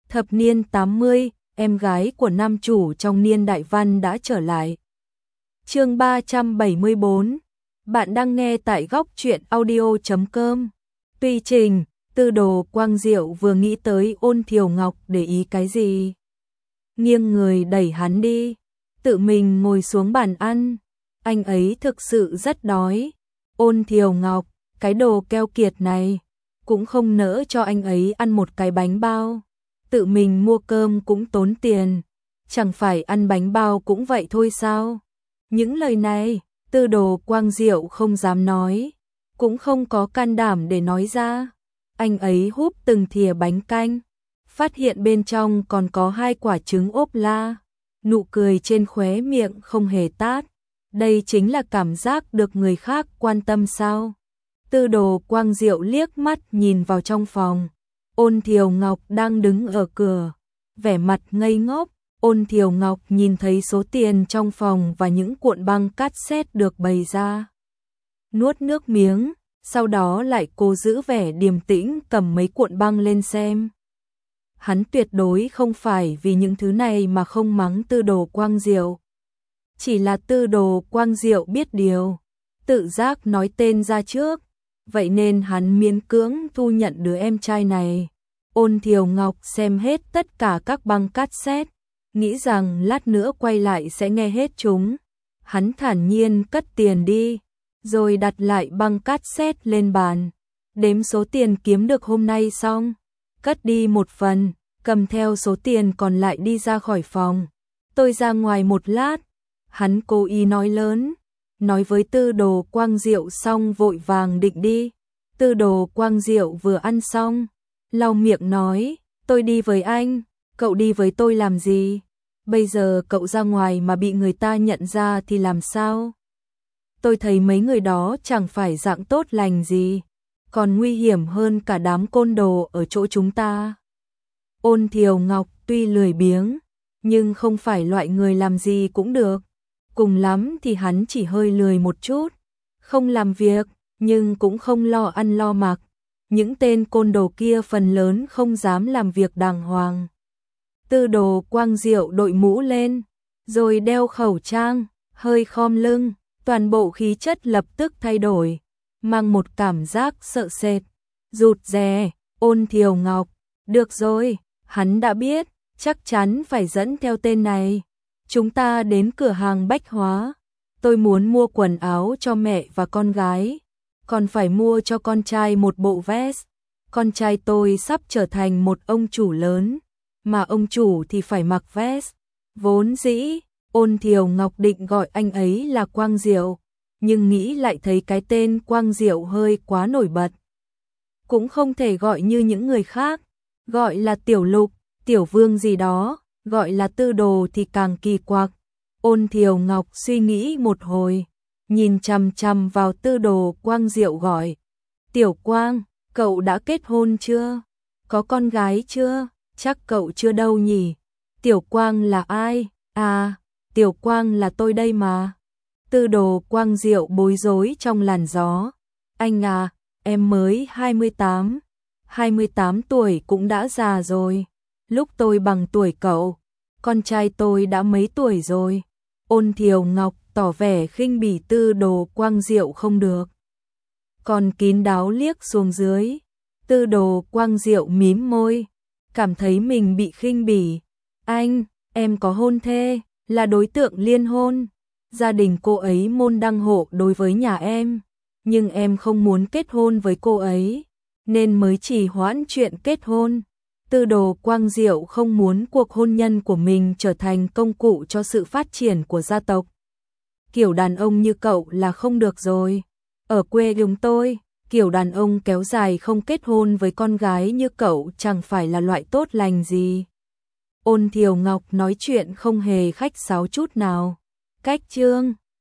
Thập niên 80, em gái của nam chủ trong niên đại văn đã trở lại. Chương 374. Bạn đang nghe tại góc truyện audio.com. Tuy trình, Tư Đồ Quang Diệu vừa nghĩ tới Ôn Thiều Ngọc để ý cái gì. Nghiêng người đẩy hắn đi, tự mình ngồi xuống bàn ăn. Anh ấy thực sự rất đói. Ôn Thiều Ngọc, cái đồ keo kiệt này, cũng không nỡ cho anh ấy ăn một cái bánh bao. Tự mình mua cơm cũng tốn tiền, chẳng phải ăn bánh bao cũng vậy thôi sao? Những lời này, Tư Đồ Quang Diệu không dám nói, cũng không có can đảm để nói ra. Anh ấy húp từng thìa bánh canh, phát hiện bên trong còn có 2 quả trứng ốp la. Nụ cười trên khóe miệng không hề tát. Đây chính là cảm giác được người khác quan tâm sao? Tư Đồ Quang Diệu liếc mắt nhìn vào trong phòng. Ôn Thiều Ngọc đang đứng ở cửa, vẻ mặt ngây ngốc. Ôn Thiều Ngọc nhìn thấy số tiền trong phòng và những cuộn băng cassette được bày ra, nuốt nước miếng, sau đó lại cố giữ vẻ điềm tĩnh cầm mấy cuộn băng lên xem. Hắn tuyệt đối không phải vì những thứ này mà không mắng Tư Đồ Quang Diệu. Chỉ là Tư Đồ Quang Diệu biết điều, tự giác nói tên ra trước, vậy nên hắn miễn cưỡng thu nhận đứa em trai này. Ôn Thiều Ngọc xem hết tất cả các băng cassette, nghĩ rằng lát nữa quay lại sẽ nghe hết chúng. Hắn thản nhiên cất tiền đi, rồi đặt lại băng cassette lên bàn, đếm số tiền kiếm được hôm nay xong, cất đi một phần, cầm theo số tiền còn lại đi ra khỏi phòng. Tôi ra ngoài một lát, hắn cố ý nói lớn, nói với Tư Đồ Quang Diệu xong vội vàng định đi. Tư Đồ Quang Diệu vừa ăn xong, lau miệng nói, tôi đi với anh, cậu đi với tôi làm gì? Bây giờ cậu ra ngoài mà bị người ta nhận ra thì làm sao? Tôi thấy mấy người đó chẳng phải dạng tốt lành gì, còn nguy hiểm hơn cả đám côn đồ ở chỗ chúng ta. Ôn Thiều Ngọc tuy lười biếng, nhưng không phải loại người làm gì cũng được. Cùng lắm thì hắn chỉ hơi lười một chút, không làm việc, nhưng cũng không lo ăn lo mặc. Những tên côn đồ kia phần lớn không dám làm việc đàng hoàng. Tư Đồ Quang Diệu đội mũ lên, rồi đeo khẩu trang, hơi khom lưng, toàn bộ khí chất lập tức thay đổi, mang một cảm giác sợ sệt, rụt rè. Ôn Thiều Ngọc, được rồi, hắn đã biết, chắc chắn phải dẫn theo tên này. Chúng ta đến cửa hàng bách hóa, tôi muốn mua quần áo cho mẹ và con gái, còn phải mua cho con trai một bộ vest. Con trai tôi sắp trở thành một ông chủ lớn, mà ông chủ thì phải mặc vest. Vốn dĩ, Ôn Thiều Ngọc định gọi anh ấy là Quang Diệu, nhưng nghĩ lại thấy cái tên Quang Diệu hơi quá nổi bật. Cũng không thể gọi như những người khác, gọi là Tiểu Lục, Tiểu Vương gì đó, gọi là Tư Đồ thì càng kỳ quặc. Ôn Thiều Ngọc suy nghĩ một hồi, nhìn chằm chằm vào Tư Đồ Quang Diệu gọi, Tiểu Quang, cậu đã kết hôn chưa? Có con gái chưa? Chắc cậu chưa đâu nhỉ? Tiểu Quang là ai? À, Tiểu Quang là tôi đây mà. Tư Đồ Quang Diệu bối rối trong làn gió. Anh à, em mới 28. 28 tuổi cũng đã già rồi. Lúc tôi bằng tuổi cậu, con trai tôi đã mấy tuổi rồi. Ôn Thiều Ngọc tỏ vẻ khinh bỉ Tư Đồ Quang Diệu không được, còn kín đáo liếc xuống dưới. Tư Đồ Quang Diệu mím môi, cảm thấy mình bị khinh bỉ. Anh, em có hôn thê, là đối tượng liên hôn. Gia đình cô ấy môn đăng hộ đối với nhà em, nhưng em không muốn kết hôn với cô ấy, nên mới trì hoãn chuyện kết hôn. Tư Đồ Quang Diệu không muốn cuộc hôn nhân của mình trở thành công cụ cho sự phát triển của gia tộc. Kiểu đàn ông như cậu là không được rồi. Ở quê chúng tôi, kiểu đàn ông kéo dài không kết hôn với con gái như cậu chẳng phải là loại tốt lành gì. Ôn Thiều Ngọc nói chuyện không hề khách sáo chút nào. Cách chương